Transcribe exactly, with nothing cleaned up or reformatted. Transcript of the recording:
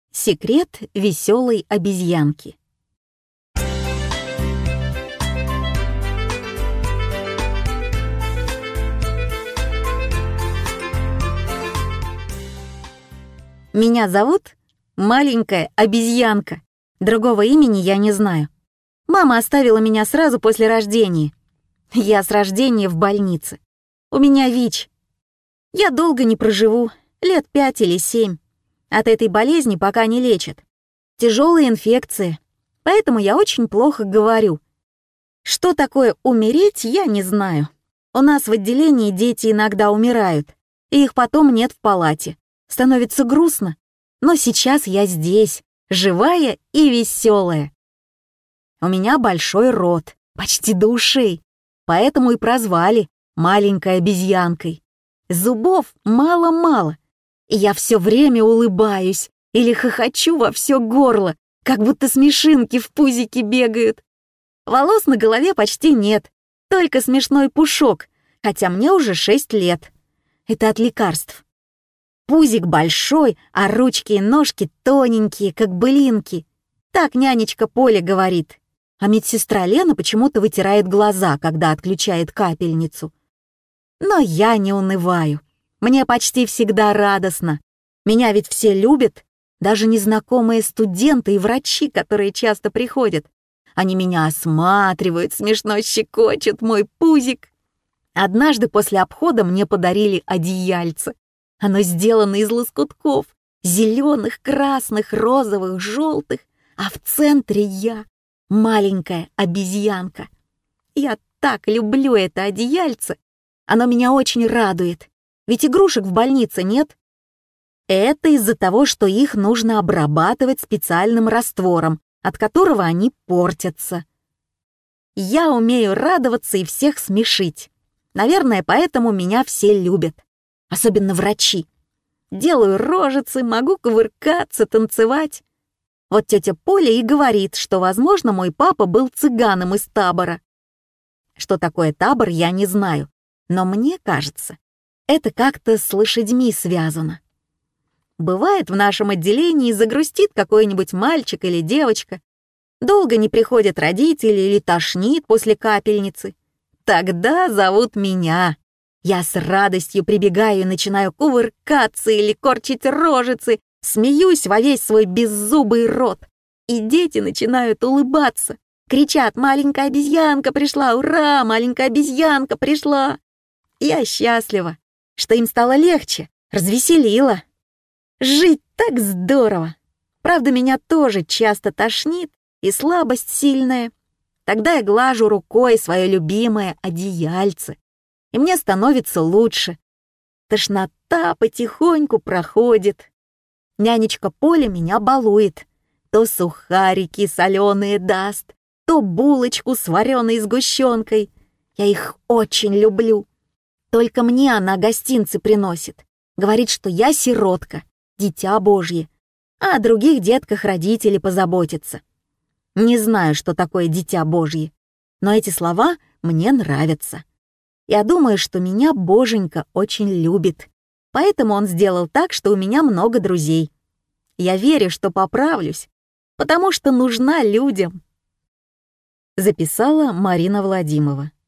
Секрет веселой обезьянки. Меня зовут маленькая обезьянка. Другого имени я не знаю. Мама оставила меня сразу после рождения. Я с рождения в больнице. У меня ВИЧ. Я долго не проживу, лет пять или семь. От этой болезни пока не лечат. Тяжелая инфекция, поэтому я очень плохо говорю. Что такое умереть, я не знаю. У нас в отделении дети иногда умирают, и их потом нет в палате. Становится грустно, но сейчас я здесь, живая и веселая. У меня большой рот, почти до ушей, поэтому и прозвали маленькой обезьянкой. Зубов мало-мало, и я все время улыбаюсь или хохочу во все горло, как будто смешинки в пузике бегают. Волос на голове почти нет, только смешной пушок, хотя мне уже шесть лет. Это от лекарств. Пузик большой, а ручки и ножки тоненькие, как былинки. Так нянечка Поля говорит. А медсестра Лена почему-то вытирает глаза, когда отключает капельницу. Но я не унываю. Мне почти всегда радостно. Меня ведь все любят, даже незнакомые студенты и врачи, которые часто приходят. Они меня осматривают, смешно щекочут мой пузик. Однажды после обхода мне подарили одеяльце. Оно сделано из лоскутков, зеленых, красных, розовых, желтых, а в центре я, маленькая обезьянка. Я так люблю это одеяльце, оно меня очень радует, ведь игрушек в больнице нет. Это из-за того, что их нужно обрабатывать специальным раствором, от которого они портятся. Я умею радоваться и всех смешить. Наверное, поэтому меня все любят. Особенно врачи. Делаю рожицы, могу кувыркаться, танцевать. Вот тетя Поля и говорит, что, возможно, мой папа был цыганом из табора. Что такое табор, я не знаю, но мне кажется, это как-то с лошадьми связано. Бывает, в нашем отделении загрустит какой-нибудь мальчик или девочка, долго не приходят родители или тошнит после капельницы. Тогда зовут меня. Я с радостью прибегаю и начинаю кувыркаться или корчить рожицы, смеюсь во весь свой беззубый рот. И дети начинают улыбаться, кричат: «Маленькая обезьянка пришла! Ура! Маленькая обезьянка пришла!» Я счастлива, что им стало легче, развеселило. Жить так здорово! Правда, меня тоже часто тошнит и слабость сильная. Тогда я глажу рукой свое любимое одеяльце, и мне становится лучше. Тошнота потихоньку проходит. Нянечка Поля меня балует. То сухарики соленые даст, то булочку с вареной сгущенкой. Я их очень люблю. Только мне она гостинцы приносит. Говорит, что я сиротка, дитя Божье, а о других детках родители позаботятся. Не знаю, что такое дитя Божье, но эти слова мне нравятся. Я думаю, что меня Боженька очень любит, поэтому он сделал так, что у меня много друзей. Я верю, что поправлюсь, потому что нужна людям. Записала Марина Владимирова.